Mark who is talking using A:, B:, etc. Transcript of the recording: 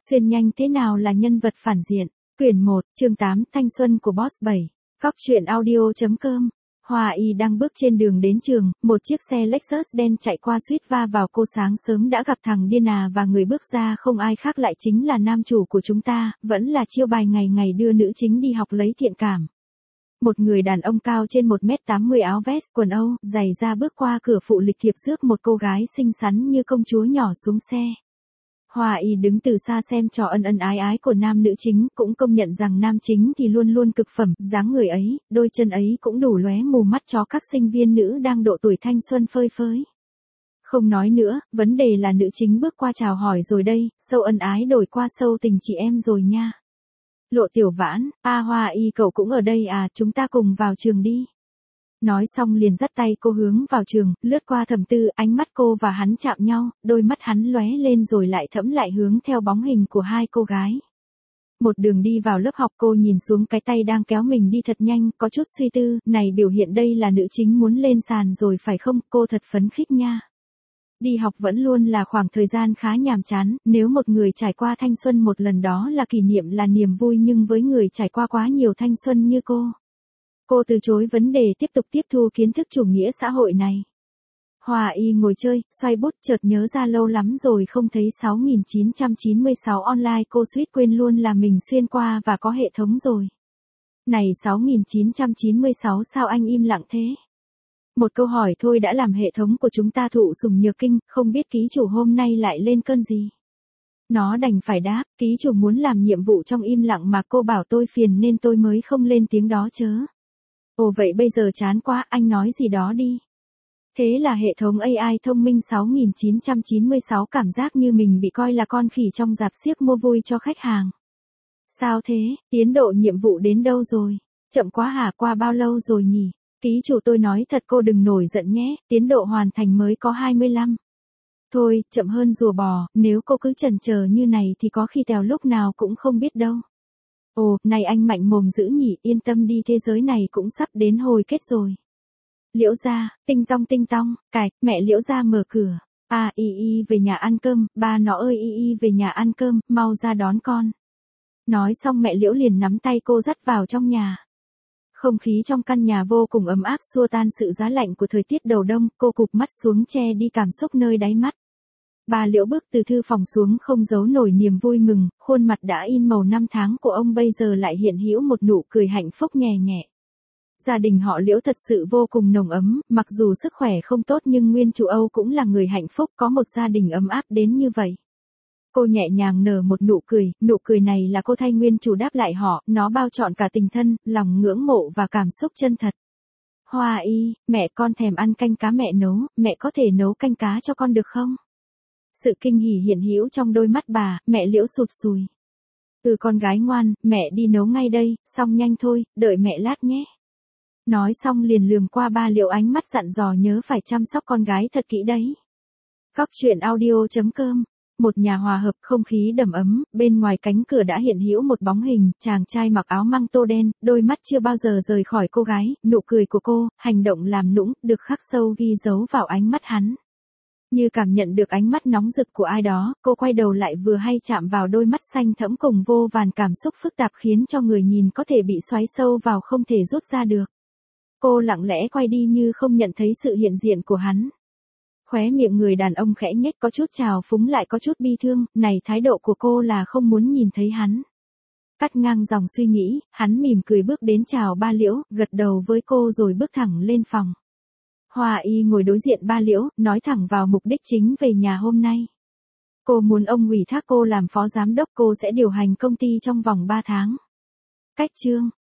A: Xuyên nhanh thế nào là nhân vật phản diện? Quyển 1, chương 8, thanh xuân của Boss 7. Góc truyện audio.com. Hoa Y đang bước trên đường đến trường, một chiếc xe Lexus đen chạy qua suýt va vào cô. Sáng sớm đã gặp thằng điên à, và người bước ra không ai khác lại chính là nam chủ của chúng ta, vẫn là chiêu bài ngày ngày đưa nữ chính đi học lấy thiện cảm. Một người đàn ông cao trên 1m80, áo vest, quần Âu, giày da bước qua cửa phụ lịch thiệp rước một cô gái xinh xắn như công chúa nhỏ xuống xe. Hoa Y đứng từ xa xem trò ân ân ái ái của nam nữ chính, cũng công nhận rằng nam chính thì luôn luôn cực phẩm, dáng người ấy, đôi chân ấy cũng đủ lóe mù mắt cho các sinh viên nữ đang độ tuổi thanh xuân phơi phới. Không nói nữa, vấn đề là nữ chính bước qua chào hỏi rồi đây, sâu ân ái đổi qua sâu tình chị em rồi nha. Lộ Tiểu Vãn, Hoa Y cậu cũng ở đây à, chúng ta cùng vào trường đi. Nói xong liền dắt tay cô hướng vào trường, lướt qua Thẩm Tư, ánh mắt cô và hắn chạm nhau, đôi mắt hắn lóe lên rồi lại thẫm lại hướng theo bóng hình của hai cô gái. Một đường đi vào lớp học, cô nhìn xuống cái tay đang kéo mình đi thật nhanh, có chút suy tư, này biểu hiện đây là nữ chính muốn lên sàn rồi phải không, cô thật phấn khích nha. Đi học vẫn luôn là khoảng thời gian khá nhàm chán, nếu một người trải qua thanh xuân một lần đó là kỷ niệm, là niềm vui, nhưng với người trải qua quá nhiều thanh xuân như cô từ chối vấn đề tiếp tục tiếp thu kiến thức chủ nghĩa xã hội này. Hoa Y ngồi chơi, xoay bút, chợt nhớ ra lâu lắm rồi không thấy 6996 online, cô suýt quên luôn là mình xuyên qua và có hệ thống rồi. Này 6996 sao anh im lặng thế? Một câu hỏi thôi đã làm hệ thống của chúng ta thụ sủng nhược kinh, không biết ký chủ hôm nay lại lên cơn gì. Nó đành phải đáp, ký chủ muốn làm nhiệm vụ trong im lặng mà cô bảo tôi phiền nên tôi mới không lên tiếng đó chớ. Ồ vậy bây giờ chán quá, anh nói gì đó đi. Thế là hệ thống AI thông minh 6996 cảm giác như mình bị coi là con khỉ trong rạp xiếc mua vui cho khách hàng. Sao thế, tiến độ nhiệm vụ đến đâu rồi? Chậm quá hả, qua bao lâu rồi nhỉ? Ký chủ tôi nói thật cô đừng nổi giận nhé, tiến độ hoàn thành mới có 25. Thôi, chậm hơn rùa bò, nếu cô cứ chần chờ như này thì có khi tèo lúc nào cũng không biết đâu. Ồ, này anh mạnh mồm dữ nhỉ, yên tâm đi, thế giới này cũng sắp đến hồi kết rồi. Liễu gia, tinh tong, cài, mẹ Liễu gia mở cửa. Y về nhà ăn cơm, ba nó ơi Y về nhà ăn cơm, mau ra đón con. Nói xong mẹ Liễu liền nắm tay cô dắt vào trong nhà. Không khí trong căn nhà vô cùng ấm áp, xua tan sự giá lạnh của thời tiết đầu đông, cô cụp mắt xuống che đi cảm xúc nơi đáy mắt. Bà Liễu bước từ thư phòng xuống không giấu nổi niềm vui mừng, khuôn mặt đã in màu năm tháng của ông bây giờ lại hiện hữu một nụ cười hạnh phúc nhẹ nhẹ. Gia đình họ Liễu thật sự vô cùng nồng ấm, mặc dù sức khỏe không tốt nhưng nguyên chủ Âu cũng là người hạnh phúc, có một gia đình ấm áp đến như vậy. Cô nhẹ nhàng nở một nụ cười này là cô thay nguyên chủ đáp lại họ, nó bao trọn cả tình thân, lòng ngưỡng mộ và cảm xúc chân thật. Hoa Y, mẹ con thèm ăn canh cá mẹ nấu, mẹ có thể nấu canh cá cho con được không? Sự kinh hỉ hiện hữu trong đôi mắt bà, mẹ Liễu sụt sùi. Con gái ngoan, mẹ đi nấu ngay đây, xong nhanh thôi, đợi mẹ lát nhé. Nói xong liền lườm qua ba Liễu, ánh mắt dặn dò nhớ phải chăm sóc con gái thật kỹ đấy. Góc truyện audio.com. Một nhà hòa hợp, không khí đầm ấm, bên ngoài cánh cửa đã hiện hữu một bóng hình, chàng trai mặc áo măng tô đen, đôi mắt chưa bao giờ rời khỏi cô gái, nụ cười của cô, hành động làm nũng, được khắc sâu ghi dấu vào ánh mắt hắn. Như cảm nhận được ánh mắt nóng rực của ai đó, cô quay đầu lại vừa hay chạm vào đôi mắt xanh thẫm cùng vô vàn cảm xúc phức tạp khiến cho người nhìn có thể bị xoáy sâu vào không thể rút ra được. Cô lặng lẽ quay đi như không nhận thấy sự hiện diện của hắn. Khóe miệng người đàn ông khẽ nhếch, có chút trào phúng lại có chút bi thương, này thái độ của cô là không muốn nhìn thấy hắn. Cắt ngang dòng suy nghĩ, hắn mỉm cười bước đến chào ba Liễu, gật đầu với cô rồi bước thẳng lên phòng. Hoa Y ngồi đối diện ba Liễu, nói thẳng vào mục đích chính về nhà hôm nay. Cô muốn ông ủy thác cô làm phó giám đốc, cô sẽ điều hành công ty trong vòng 3 tháng. Cách chương.